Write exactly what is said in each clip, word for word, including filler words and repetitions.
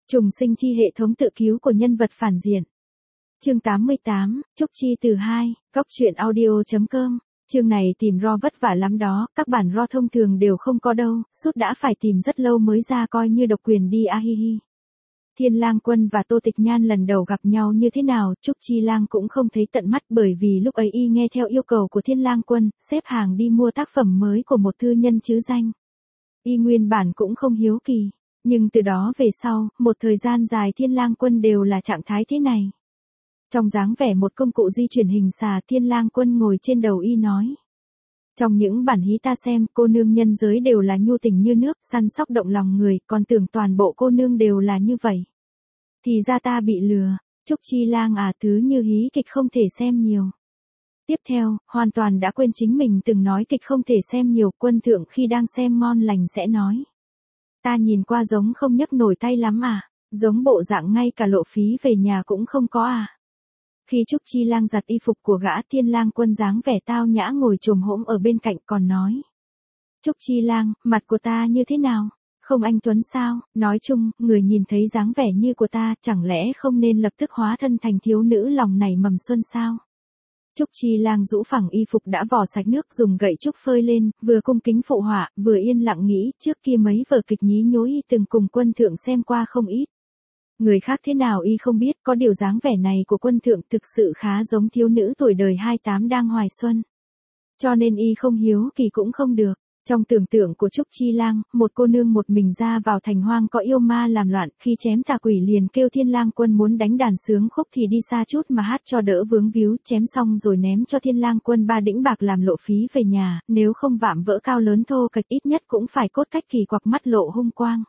Trùng sinh chi hệ thống tự cứu của nhân vật phản diện. Chương tám mươi tám, Trúc Chi từ hai, góc truyện audio chấm com. Chương này tìm ro vất vả lắm đó, các bản ro thông thường đều không có đâu, suốt đã phải tìm rất lâu mới ra coi như độc quyền đi a hi hi. Thiên Lang Quân và Tô Tịch Nhan lần đầu gặp nhau như thế nào, Trúc Chi Lang cũng không thấy tận mắt bởi vì lúc ấy y nghe theo yêu cầu của Thiên Lang Quân, xếp hàng đi mua tác phẩm mới của một thư nhân chứ danh. Y nguyên bản cũng không hiếu kỳ. Nhưng từ đó về sau, một thời gian dài Thiên Lang Quân đều là trạng thái thế này. Trong dáng vẻ một công cụ di chuyển hình xà, Thiên Lang Quân ngồi trên đầu y nói. Trong những bản hí ta xem, cô nương nhân giới đều là nhu tình như nước, săn sóc động lòng người, còn tưởng toàn bộ cô nương đều là như vậy. Thì ra ta bị lừa, Trúc Chi Lang à, thứ như hí kịch không thể xem nhiều. Tiếp theo, hoàn toàn đã quên chính mình từng nói kịch không thể xem nhiều, Quân thượng khi đang xem ngon lành sẽ nói. Ta nhìn qua giống không nhấc nổi tay lắm à, giống bộ dạng ngay cả lộ phí về nhà cũng không có à. Khi Trúc Chi Lang giặt y phục của gã, Thiên Lang Quân dáng vẻ tao nhã ngồi chồm hổm ở bên cạnh còn nói. Trúc Chi Lang, mặt của ta như thế nào? Không anh tuấn sao? Nói chung, người nhìn thấy dáng vẻ như của ta, chẳng lẽ không nên lập tức hóa thân thành thiếu nữ lòng nảy mầm xuân sao? Trúc Chi Lang rũ phẳng y phục đã vò sạch nước, dùng gậy trúc phơi lên, vừa cung kính phụ họa, vừa yên lặng nghĩ, trước kia mấy vở kịch nhí nhối y từng cùng Quân thượng xem qua không ít. Người khác thế nào y không biết, có điều dáng vẻ này của Quân thượng thực sự khá giống thiếu nữ tuổi đời hai mươi tám đang hoài xuân. Cho nên y không hiếu kỳ cũng không được. Trong tưởng tượng của Trúc Chi Lang, một cô nương một mình ra vào thành hoang có yêu ma làm loạn, khi chém tà quỷ liền kêu Thiên Lang Quân muốn đánh đàn sướng khúc thì đi xa chút mà hát cho đỡ vướng víu, chém xong rồi ném cho Thiên Lang Quân ba đĩnh bạc làm lộ phí về nhà, nếu không vạm vỡ cao lớn thô kệch ít nhất cũng phải cốt cách kỳ quặc mắt lộ hung quang.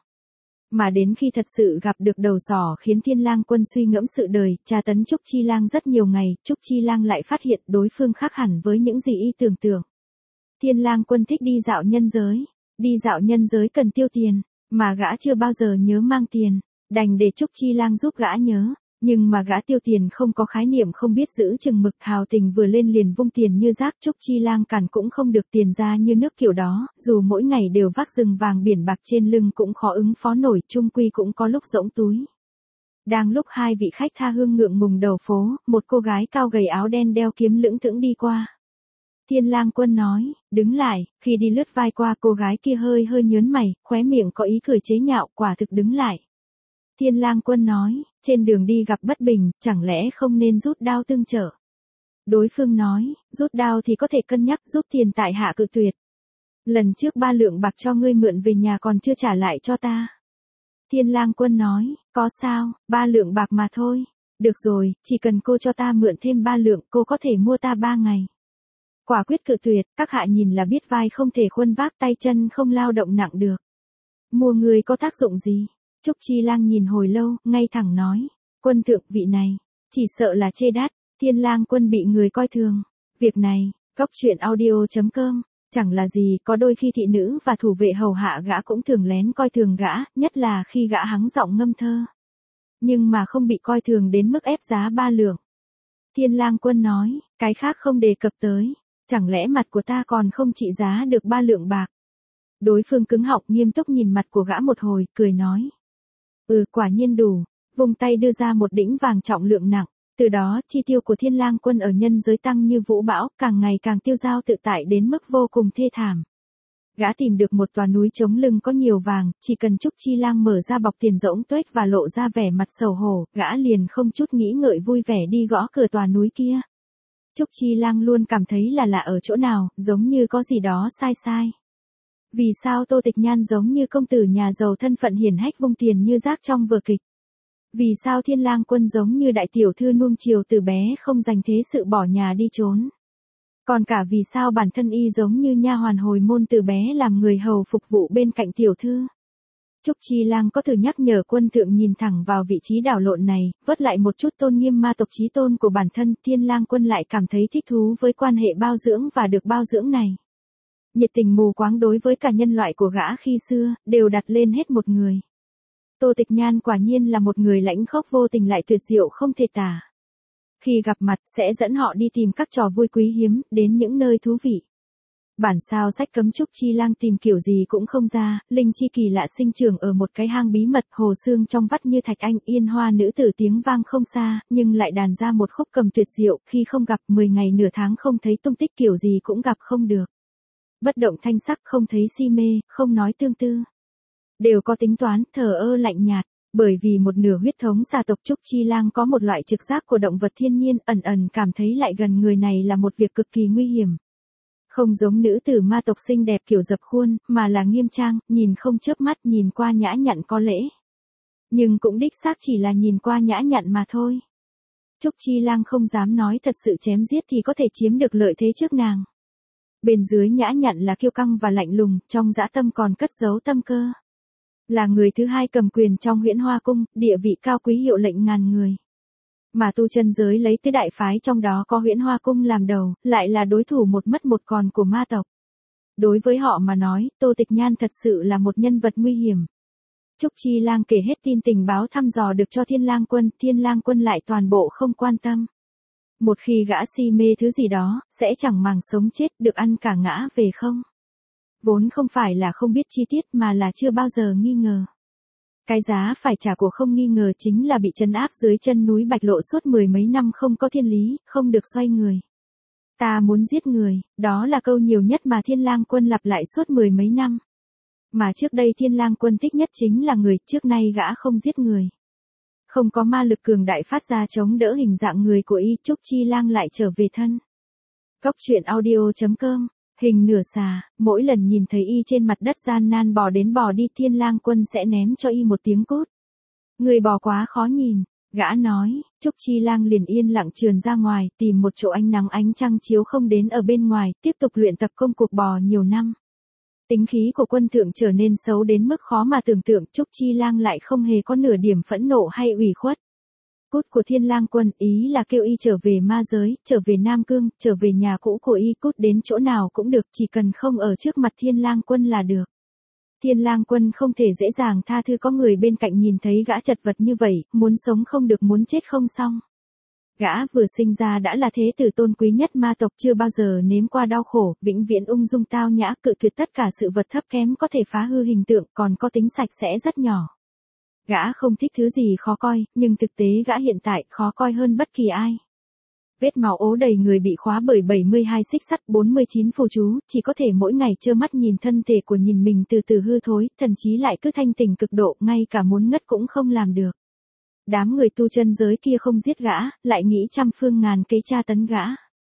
Mà đến khi thật sự gặp được đầu sỏ khiến Thiên Lang Quân suy ngẫm sự đời, tra tấn Trúc Chi Lang rất nhiều ngày, Trúc Chi Lang lại phát hiện đối phương khác hẳn với những gì y tưởng tượng. Thiên Lang Quân thích đi dạo nhân giới, đi dạo nhân giới cần tiêu tiền, mà gã chưa bao giờ nhớ mang tiền, đành để Trúc Chi Lang giúp gã nhớ, nhưng mà gã tiêu tiền không có khái niệm, không biết giữ chừng mực, hào tình vừa lên liền vung tiền như rác. Trúc Chi Lang cản cũng không được, tiền ra như nước kiểu đó, dù mỗi ngày đều vác rừng vàng biển bạc trên lưng cũng khó ứng phó nổi, chung quy cũng có lúc rỗng túi. Đang lúc hai vị khách tha hương ngượng ngùng đầu phố, một cô gái cao gầy áo đen đeo kiếm lững thững đi qua. Thiên Lang Quân nói, đứng lại, khi đi lướt vai qua cô gái kia hơi hơi nhớn mày, khóe miệng có ý cười chế nhạo, quả thực đứng lại. Thiên Lang Quân nói, trên đường đi gặp bất bình, chẳng lẽ không nên rút đao tương trợ? Đối phương nói, rút đao thì có thể cân nhắc, giúp tiền tại hạ cự tuyệt. Lần trước ba lượng bạc cho ngươi mượn về nhà còn chưa trả lại cho ta. Thiên Lang Quân nói, có sao, ba lượng bạc mà thôi. Được rồi, chỉ cần cô cho ta mượn thêm ba lượng, cô có thể mua ta ba ngày. Quả quyết cự tuyệt, các hạ nhìn là biết vai không thể khuân vác, tay chân không lao động nặng được. Mua người có tác dụng gì? Trúc Chi Lang nhìn hồi lâu, ngay thẳng nói. Quân thượng, vị này, chỉ sợ là chê đắt. Thiên Lang Quân bị người coi thường. Việc này, góc truyện audio chấm com, chẳng là gì, có đôi khi thị nữ và thủ vệ hầu hạ gã cũng thường lén coi thường gã, nhất là khi gã hắng giọng ngâm thơ. Nhưng mà không bị coi thường đến mức ép giá ba lượng. Thiên Lang Quân nói, cái khác không đề cập tới. Chẳng lẽ mặt của ta còn không trị giá được ba lượng bạc? Đối phương cứng họng nghiêm túc nhìn mặt của gã một hồi, cười nói. Ừ, quả nhiên đủ. Vùng tay đưa ra một đĩnh vàng trọng lượng nặng. Từ đó, chi tiêu của Thiên Lang Quân ở nhân giới tăng như vũ bão, càng ngày càng tiêu dao tự tại đến mức vô cùng thê thảm. Gã tìm được một tòa núi chống lưng có nhiều vàng, chỉ cần Trúc Chi Lang mở ra bọc tiền rỗng tuếch và lộ ra vẻ mặt xấu hổ, gã liền không chút nghĩ ngợi vui vẻ đi gõ cửa tòa núi kia. Trúc Chi Lang luôn cảm thấy là lạ ở chỗ nào, giống như có gì đó sai sai. Vì sao Tô Tịch Nhan giống như công tử nhà giàu thân phận hiển hách vung tiền như rác trong vở kịch? Vì sao Thiên Lang Quân giống như đại tiểu thư nuông chiều từ bé không dành thế sự bỏ nhà đi trốn? Còn cả vì sao bản thân y giống như nha hoàn hồi môn từ bé làm người hầu phục vụ bên cạnh tiểu thư? Trúc Chi Lang có thử nhắc nhở Quân thượng nhìn thẳng vào vị trí đảo lộn này, vớt lại một chút tôn nghiêm ma tộc chí tôn của bản thân. Thiên Lang Quân lại cảm thấy thích thú với quan hệ bao dưỡng và được bao dưỡng này. Nhiệt tình mù quáng đối với cả nhân loại của gã khi xưa, đều đặt lên hết một người. Tô Tịch Nhan quả nhiên là một người lãnh khốc vô tình lại tuyệt diệu không thể tả. Khi gặp mặt sẽ dẫn họ đi tìm các trò vui quý hiếm, đến những nơi thú vị. Bản sao sách cấm Trúc Chi Lang tìm kiểu gì cũng không ra, linh chi kỳ lạ sinh trưởng ở một cái hang bí mật, hồ xương trong vắt như thạch anh, yên hoa nữ tử tiếng vang không xa, nhưng lại đàn ra một khúc cầm tuyệt diệu, khi không gặp mười ngày nửa tháng không thấy tung tích kiểu gì cũng gặp không được. Bất động thanh sắc, không thấy si mê, không nói tương tư. Đều có tính toán, thờ ơ lạnh nhạt. Bởi vì một nửa huyết thống gia tộc Trúc Chi Lang có một loại trực giác của động vật thiên nhiên, ẩn ẩn cảm thấy lại gần người này là một việc cực kỳ nguy hiểm. Không giống nữ tử ma tộc xinh đẹp kiểu dập khuôn, mà là nghiêm trang, nhìn không chớp mắt, nhìn qua nhã nhặn có lễ. Nhưng cũng đích xác chỉ là nhìn qua nhã nhặn mà thôi. Trúc Chi Lang không dám nói thật sự chém giết thì có thể chiếm được lợi thế trước nàng. Bên dưới nhã nhặn là kiêu căng và lạnh lùng, trong dã tâm còn cất giấu tâm cơ. Là người thứ hai cầm quyền trong Huyễn Hoa Cung, địa vị cao quý hiệu lệnh ngàn người. Mà tu chân giới lấy tứ đại phái trong đó có Huyễn Hoa Cung làm đầu, lại là đối thủ một mất một còn của ma tộc. Đối với họ mà nói, Tô Tịch Nhan thật sự là một nhân vật nguy hiểm. Trúc Chi Lang kể hết tin tình báo thăm dò được cho Thiên Lang Quân, Thiên Lang Quân lại toàn bộ không quan tâm. Một khi gã si mê thứ gì đó, sẽ chẳng màng sống chết, được ăn cả ngã về không. Vốn không phải là không biết chi tiết mà là chưa bao giờ nghi ngờ. Cái giá phải trả của không nghi ngờ chính là bị trấn áp dưới chân núi Bạch Lộ suốt mười mấy năm không có thiên lý, không được xoay người. Ta muốn giết người, đó là câu nhiều nhất mà Thiên Lang Quân lặp lại suốt mười mấy năm. Mà trước đây Thiên Lang Quân thích nhất chính là người, trước nay gã không giết người. Không có ma lực cường đại phát ra chống đỡ hình dạng người của y, Trúc Chi Lang lại trở về thân. Cốc truyện audio chấm com. Hình nửa xà, mỗi lần nhìn thấy y trên mặt đất gian nan bò đến bò đi, Thiên Lang Quân sẽ ném cho y một tiếng cút. Người bò quá khó nhìn, gã nói. Trúc Chi Lang liền yên lặng trườn ra ngoài, tìm một chỗ ánh nắng ánh trăng chiếu không đến ở bên ngoài, tiếp tục luyện tập công cuộc bò nhiều năm. Tính khí của quân thượng trở nên xấu đến mức khó mà tưởng tượng, Trúc Chi Lang lại không hề có nửa điểm phẫn nộ hay ủy khuất. Cút của Thiên Lang Quân ý là kêu y trở về ma giới, trở về Nam Cương, trở về nhà cũ của y, cút đến chỗ nào cũng được, chỉ cần không ở trước mặt Thiên Lang Quân là được. Thiên Lang Quân không thể dễ dàng tha thứ có người bên cạnh nhìn thấy gã chật vật như vậy, muốn sống không được, muốn chết không xong. Gã vừa sinh ra đã là thế tử tôn quý nhất ma tộc, chưa bao giờ nếm qua đau khổ, vĩnh viễn ung dung tao nhã, cự tuyệt tất cả sự vật thấp kém có thể phá hư hình tượng, còn có tính sạch sẽ rất nhỏ. Gã không thích thứ gì khó coi, nhưng thực tế gã hiện tại khó coi hơn bất kỳ ai. Vết máu ố đầy người, bị khóa bởi bảy mươi hai xích sắt, bốn mươi chín phù chú, chỉ có thể mỗi ngày trơ mắt nhìn thân thể của nhìn mình từ từ hư thối, thần chí lại cứ thanh tỉnh cực độ, ngay cả muốn ngất cũng không làm được. Đám người tu chân giới kia không giết gã, lại nghĩ trăm phương ngàn kế tra tấn gã.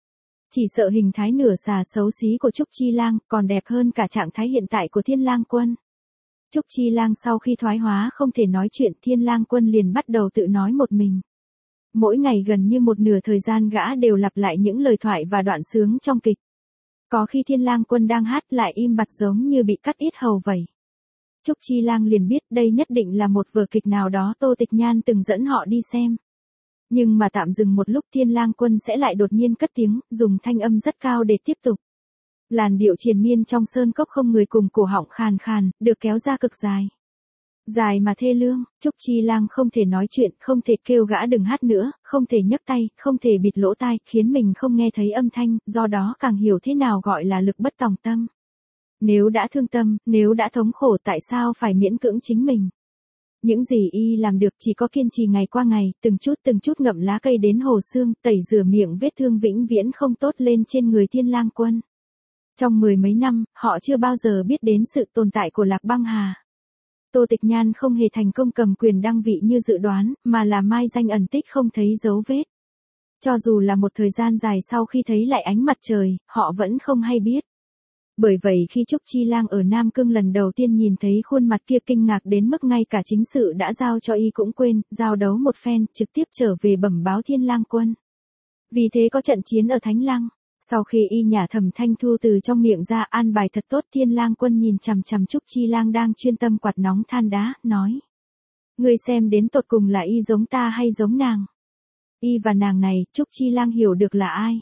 Chỉ sợ hình thái nửa xà xấu xí của Trúc Chi Lang còn đẹp hơn cả trạng thái hiện tại của Thiên Lang Quân. Trúc Chi Lang sau khi thoái hóa không thể nói chuyện, Thiên Lang Quân liền bắt đầu tự nói một mình. Mỗi ngày gần như một nửa thời gian gã đều lặp lại những lời thoại và đoạn sướng trong kịch. Có khi Thiên Lang Quân đang hát lại im bặt giống như bị cắt yết hầu vậy. Trúc Chi Lang liền biết đây nhất định là một vở kịch nào đó Tô Tịch Nhan từng dẫn họ đi xem. Nhưng mà tạm dừng một lúc, Thiên Lang Quân sẽ lại đột nhiên cất tiếng, dùng thanh âm rất cao để tiếp tục. Làn điệu triền miên trong sơn cốc không người cùng, cổ họng khàn khàn, được kéo ra cực dài. Dài mà thê lương, Trúc Chi Lang không thể nói chuyện, không thể kêu gã đừng hát nữa, không thể nhấc tay, không thể bịt lỗ tai, khiến mình không nghe thấy âm thanh, do đó càng hiểu thế nào gọi là lực bất tòng tâm. Nếu đã thương tâm, nếu đã thống khổ, tại sao phải miễn cưỡng chính mình? Những gì y làm được chỉ có kiên trì ngày qua ngày, từng chút từng chút ngậm lá cây đến hồ xương, tẩy rửa miệng vết thương vĩnh viễn không tốt lên trên người Thiên Lang Quân. Trong mười mấy năm, họ chưa bao giờ biết đến sự tồn tại của Lạc Băng Hà. Tô Tịch Nhan không hề thành công cầm quyền đăng vị như dự đoán, mà là mai danh ẩn tích không thấy dấu vết. Cho dù là một thời gian dài sau khi thấy lại ánh mặt trời, họ vẫn không hay biết. Bởi vậy khi Trúc Chi Lang ở Nam Cương lần đầu tiên nhìn thấy khuôn mặt kia, kinh ngạc đến mức ngay cả chính sự đã giao cho y cũng quên, giao đấu một phen, trực tiếp trở về bẩm báo Thiên Lang Quân. Vì thế có trận chiến ở Thánh Lăng. Sau khi y nhả Thẩm Thanh Thu từ trong miệng ra, an bài thật tốt, Thiên Lang Quân nhìn chằm chằm Trúc Chi Lang đang chuyên tâm quạt nóng than đá, nói. Ngươi xem đến tột cùng là y giống ta hay giống nàng? Y và nàng này, Trúc Chi Lang hiểu được là ai?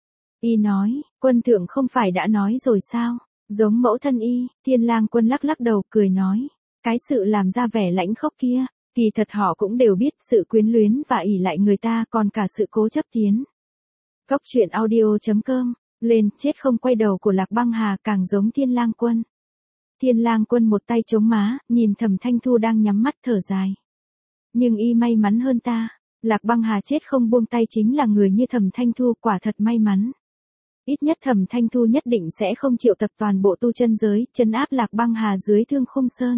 Y nói, quân thượng không phải đã nói rồi sao? Giống mẫu thân y. Thiên Lang Quân lắc lắc đầu, cười nói. Cái sự làm ra vẻ lãnh khốc kia, kỳ thật họ cũng đều biết, sự quyến luyến và ỷ lại người ta, còn cả sự cố chấp tiến. Cốc truyện audio chấm com lên chết không quay đầu của Lạc Băng Hà càng giống Thiên Lang Quân. Thiên Lang Quân một tay chống má, nhìn Thẩm Thanh Thu đang nhắm mắt thở dài. Nhưng y may mắn hơn ta, Lạc Băng Hà chết không buông tay chính là người như Thẩm Thanh Thu, quả thật may mắn. Ít nhất Thẩm Thanh Thu nhất định sẽ không triệu tập toàn bộ tu chân giới, trấn áp Lạc Băng Hà dưới Thương Khung Sơn.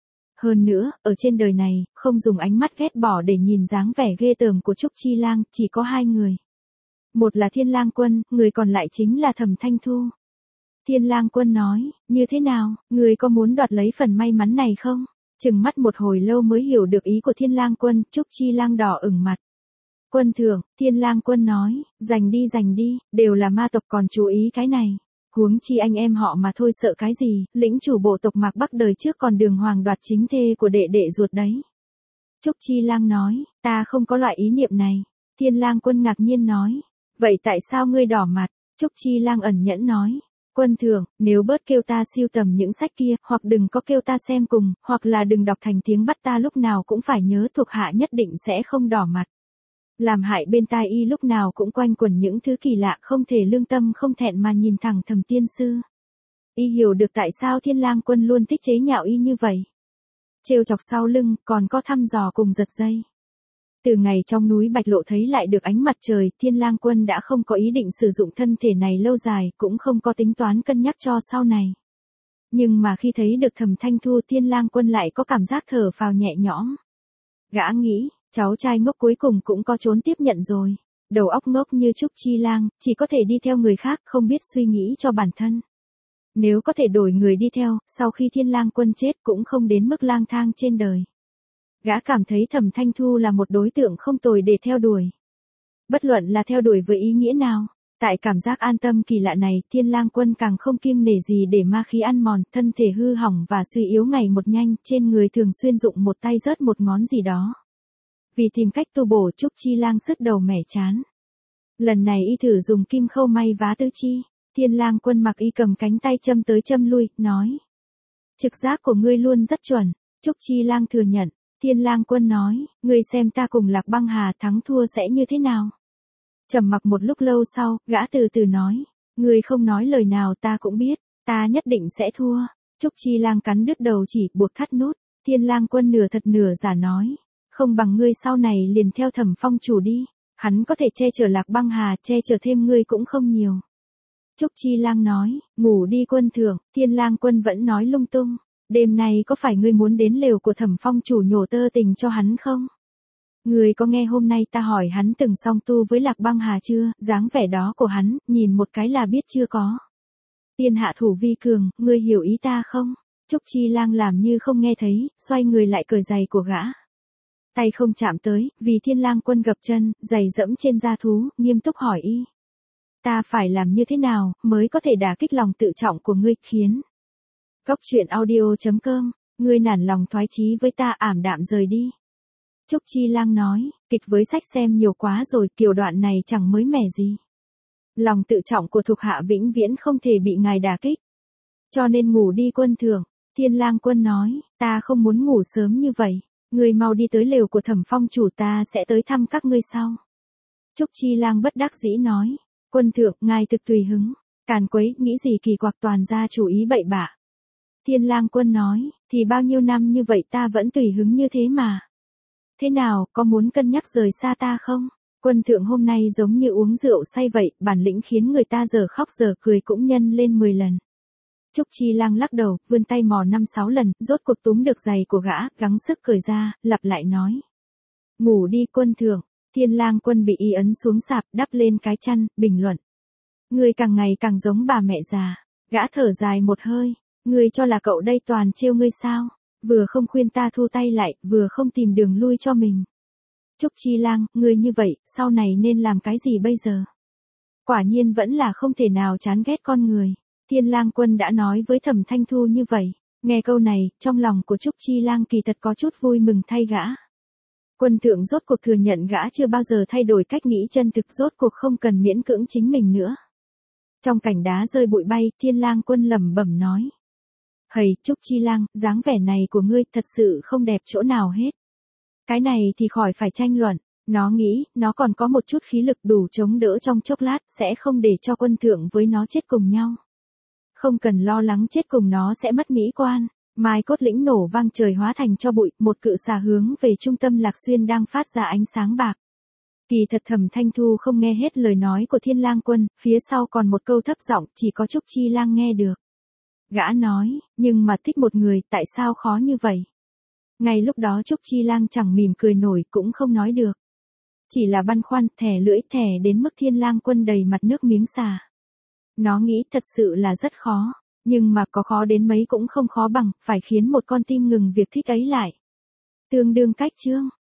Hơn nữa, ở trên đời này, không dùng ánh mắt ghét bỏ để nhìn dáng vẻ ghê tởm của Trúc Chi Lang, chỉ có hai người. Một là Thiên Lang Quân, người còn lại chính là Thẩm Thanh Thu. Thiên Lang Quân nói, như thế nào, người có muốn đoạt lấy phần may mắn này không? Chừng mắt một hồi lâu mới hiểu được ý của Thiên Lang Quân, Trúc Chi Lang đỏ ửng mặt. Quân thượng, Thiên Lang Quân nói, giành đi giành đi, đều là ma tộc còn chú ý cái này. Huống chi anh em họ mà thôi sợ cái gì, lĩnh chủ bộ tộc Mạc Bắc đời trước còn đường hoàng đoạt chính thê của đệ đệ ruột đấy. Trúc Chi Lang nói, ta không có loại ý niệm này. Thiên Lang Quân ngạc nhiên nói, vậy tại sao ngươi đỏ mặt? Trúc Chi Lang ẩn nhẫn nói, quân thượng, nếu bớt kêu ta siêu tầm những sách kia, hoặc đừng có kêu ta xem cùng, hoặc là đừng đọc thành tiếng bắt ta lúc nào cũng phải nhớ thuộc hạ nhất định sẽ không đỏ mặt. Làm hại bên tai y lúc nào cũng quanh quẩn những thứ kỳ lạ không thể lương tâm không thẹn mà nhìn thẳng Thẩm tiên sư. Y hiểu được tại sao Thiên Lang Quân luôn thích chế nhạo y như vậy. Trêu chọc sau lưng, còn có thăm dò cùng giật dây. Từ ngày trong núi Bạch Lộ thấy lại được ánh mặt trời, Thiên Lang Quân đã không có ý định sử dụng thân thể này lâu dài, cũng không có tính toán cân nhắc cho sau này. Nhưng mà khi thấy được Thẩm Thanh Thu, Thiên Lang Quân lại có cảm giác thở phào nhẹ nhõm. Gã nghĩ, cháu trai ngốc cuối cùng cũng có trốn tiếp nhận rồi. Đầu óc ngốc như Trúc Chi Lang, chỉ có thể đi theo người khác, không biết suy nghĩ cho bản thân. Nếu có thể đổi người đi theo, sau khi Thiên Lang Quân chết cũng không đến mức lang thang trên đời. Gã cảm thấy Thẩm Thanh Thu là một đối tượng không tồi để theo đuổi. Bất luận là theo đuổi với ý nghĩa nào, tại cảm giác an tâm kỳ lạ này, Thiên Lang Quân càng không kiêng nể gì để ma khí ăn mòn, thân thể hư hỏng và suy yếu ngày một nhanh, trên người thường xuyên dụng một tay rớt một ngón gì đó. Vì tìm cách tu bổ, Trúc Chi Lang sứt đầu mẻ chán. Lần này y thử dùng kim khâu may vá tứ chi, Thiên Lang Quân mặc y cầm cánh tay châm tới châm lui, nói. Trực giác của ngươi luôn rất chuẩn, Trúc Chi Lang thừa nhận. Thiên Lang Quân nói, ngươi xem ta cùng Lạc Băng Hà thắng thua sẽ như thế nào? Trầm mặc một lúc lâu sau, gã từ từ nói, ngươi không nói lời nào ta cũng biết, ta nhất định sẽ thua. Trúc Chi Lang cắn đứt đầu chỉ, buộc thắt nút. Thiên Lang Quân nửa thật nửa giả nói, không bằng ngươi sau này liền theo Thẩm Phong chủ đi, hắn có thể che chở Lạc Băng Hà, che chở thêm ngươi cũng không nhiều. Trúc Chi Lang nói, ngủ đi quân thượng. Thiên Lang Quân vẫn nói lung tung. Đêm nay có phải ngươi muốn đến lều của Thẩm Phong chủ nhổ tơ tình cho hắn không? Ngươi có nghe hôm nay ta hỏi hắn từng song tu với Lạc Băng Hà chưa? Dáng vẻ đó của hắn, nhìn một cái là biết chưa có. Tiên hạ thủ vi cường, ngươi hiểu ý ta không? Trúc Chi Lang làm như không nghe thấy, xoay người lại cởi giày của gã. Tay không chạm tới, vì Thiên Lang Quân gập chân, giày dẫm trên da thú, nghiêm túc hỏi y. Ta phải làm như thế nào, mới có thể đả kích lòng tự trọng của ngươi, khiến... Góc truyện audio chấm com, ngươi nản lòng thoái chí với ta, ảm đạm rời đi. Trúc Chi Lang nói, kịch với sách xem nhiều quá rồi, kiểu đoạn này chẳng mới mẻ gì. Lòng tự trọng của thuộc hạ vĩnh viễn không thể bị ngài đả kích. Cho nên ngủ đi quân thượng. Thiên Lang Quân nói, ta không muốn ngủ sớm như vậy. Ngươi mau đi tới lều của Thẩm Phong chủ, ta sẽ tới thăm các ngươi sau. Trúc Chi Lang bất đắc dĩ nói, quân thượng, ngài thực tùy hứng. Càn quấy, nghĩ gì kỳ quặc, toàn ra chủ ý bậy bạ. Thiên Lang Quân nói, thì bao nhiêu năm như vậy ta vẫn tùy hứng như thế mà. Thế nào, có muốn cân nhắc rời xa ta không? Quân thượng hôm nay giống như uống rượu say vậy, bản lĩnh khiến người ta giờ khóc giờ cười cũng nhân lên mười lần. Trúc Chi Lang lắc đầu, vươn tay mò năm sáu lần, rốt cuộc túm được giày của gã, gắng sức cởi ra, lặp lại nói. Ngủ đi quân thượng. Thiên Lang Quân bị y ấn xuống sạp, đắp lên cái chăn, bình luận. Ngươi càng ngày càng giống bà mẹ già. Gã thở dài một hơi. Ngươi cho là cậu đây toàn trêu ngươi sao? Vừa không khuyên ta thu tay lại, vừa không tìm đường lui cho mình. Trúc Chi Lang, ngươi như vậy, sau này nên làm cái gì bây giờ? Quả nhiên vẫn là không thể nào chán ghét con người. Thiên Lang Quân đã nói với Thẩm Thanh Thu như vậy. Nghe câu này, trong lòng của Trúc Chi Lang kỳ thật có chút vui mừng thay gã. Quân thượng rốt cuộc thừa nhận gã chưa bao giờ thay đổi cách nghĩ chân thực, rốt cuộc không cần miễn cưỡng chính mình nữa. Trong cảnh đá rơi bụi bay, Thiên Lang Quân lẩm bẩm nói. Hầy, Trúc Chi Lang, dáng vẻ này của ngươi thật sự không đẹp chỗ nào hết. Cái này thì khỏi phải tranh luận. Nó nghĩ, nó còn có một chút khí lực đủ chống đỡ trong chốc lát, sẽ không để cho quân thượng với nó chết cùng nhau. Không cần lo lắng chết cùng nó sẽ mất mỹ quan. Mai cốt lĩnh nổ vang trời hóa thành cho bụi, một cự xà hướng về trung tâm Lạc Xuyên đang phát ra ánh sáng bạc. Kỳ thật Thẩm Thanh Thu không nghe hết lời nói của Thiên Lang Quân, phía sau còn một câu thấp giọng, chỉ có Trúc Chi Lang nghe được. Gã nói, nhưng mà thích một người, tại sao khó như vậy? Ngay lúc đó Trúc Chi Lang chẳng mỉm cười nổi cũng không nói được. Chỉ là băn khoăn, thẻ lưỡi thẻ đến mức Thiên Lang Quân đầy mặt nước miếng xà. Nó nghĩ thật sự là rất khó, nhưng mà có khó đến mấy cũng không khó bằng, phải khiến một con tim ngừng việc thích ấy lại. Tương đương cách chương.